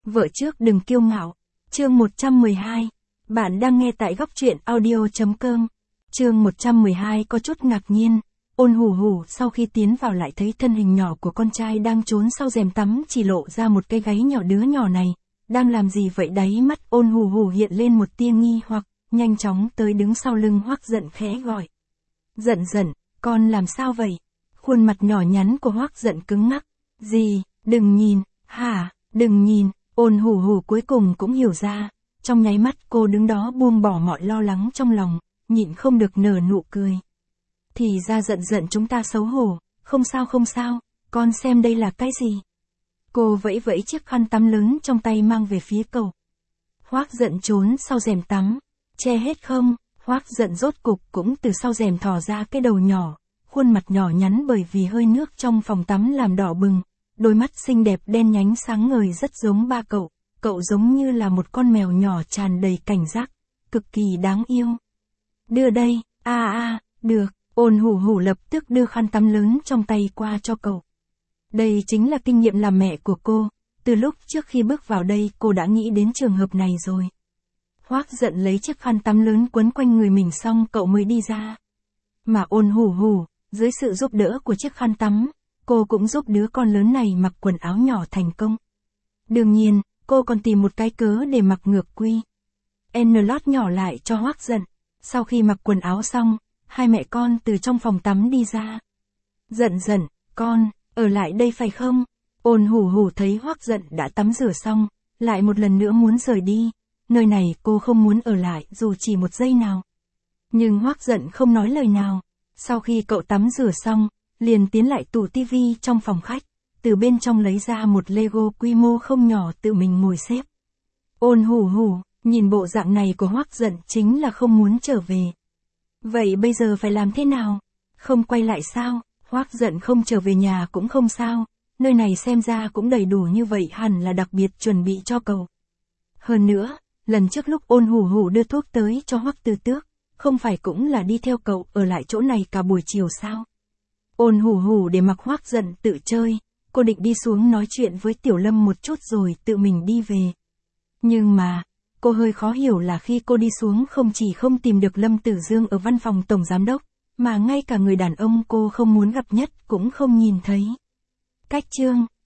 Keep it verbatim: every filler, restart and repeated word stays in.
Vợ trước đừng kiêu ngạo. Chương một trăm mười hai. Bạn đang nghe tại góc truyện audio chấm com. Chương một trăm mười hai có chút ngạc nhiên. Ôn Hủ Hủ sau khi tiến vào lại thấy thân hình nhỏ của con trai đang trốn sau rèm tắm chỉ lộ ra một cái gáy nhỏ. Đứa nhỏ này, đang làm gì vậy? Đáy mắt Ôn Hủ Hủ hiện lên một tia nghi hoặc, nhanh chóng tới đứng sau lưng Hoắc Dận khẽ gọi. Dận Dận, con làm sao vậy? Khuôn mặt nhỏ nhắn của Hoắc Dận cứng ngắc. Gì, đừng nhìn, hả, đừng nhìn. Ôn Hủ Hủ cuối cùng cũng hiểu ra, trong nháy mắt cô đứng đó buông bỏ mọi lo lắng trong lòng, nhịn không được nở nụ cười. Thì ra Dận Dận chúng ta xấu hổ, không sao không sao, con xem đây là cái gì? Cô vẫy vẫy chiếc khăn tắm lớn trong tay mang về phía cậu. Hoắc Dận trốn sau rèm tắm, che hết không? Hoắc Dận rốt cục cũng từ sau rèm thò ra cái đầu nhỏ, khuôn mặt nhỏ nhắn bởi vì hơi nước trong phòng tắm làm đỏ bừng. Đôi mắt xinh đẹp đen nhánh sáng ngời rất giống ba cậu, cậu giống như là một con mèo nhỏ tràn đầy cảnh giác, cực kỳ đáng yêu. Đưa đây, a à, a, à, được, Ôn Hủ Hủ lập tức đưa khăn tắm lớn trong tay qua cho cậu. Đây chính là kinh nghiệm làm mẹ của cô, từ lúc trước khi bước vào đây cô đã nghĩ đến trường hợp này rồi. Hoắc Dận lấy chiếc khăn tắm lớn quấn quanh người mình xong cậu mới đi ra. Mà Ôn Hủ Hủ, dưới sự giúp đỡ của chiếc khăn tắm, cô cũng giúp đứa con lớn này mặc quần áo nhỏ thành công. Đương nhiên, cô còn tìm một cái cớ để mặc ngược quy. N lót nhỏ lại cho Hoắc Dận. Sau khi mặc quần áo xong, hai mẹ con từ trong phòng tắm đi ra. Dận Dận, con, ở lại đây phải không? Ôn Hủ Hủ thấy Hoắc Dận đã tắm rửa xong, lại một lần nữa muốn rời đi. Nơi này cô không muốn ở lại dù chỉ một giây nào. Nhưng Hoắc Dận không nói lời nào. Sau khi cậu tắm rửa xong, liền tiến lại tủ tivi trong phòng khách, từ bên trong lấy ra một Lego quy mô không nhỏ tự mình ngồi xếp. Ôn Hủ Hủ, nhìn bộ dạng này của Hoắc Dận chính là không muốn trở về. Vậy bây giờ phải làm thế nào? Không quay lại sao? Hoắc Dận không trở về nhà cũng không sao, nơi này xem ra cũng đầy đủ như vậy hẳn là đặc biệt chuẩn bị cho cậu. Hơn nữa, lần trước lúc Ôn Hủ Hủ đưa thuốc tới cho Hoắc Tư Tước, không phải cũng là đi theo cậu ở lại chỗ này cả buổi chiều sao? Ôn Hủ Hủ để mặc Hoắc Dận tự chơi, cô định đi xuống nói chuyện với Tiểu Lâm một chút rồi tự mình đi về. Nhưng mà, cô hơi khó hiểu là khi cô đi xuống không chỉ không tìm được Lâm Tử Dương ở văn phòng tổng giám đốc, mà ngay cả người đàn ông cô không muốn gặp nhất cũng không nhìn thấy. Cách chương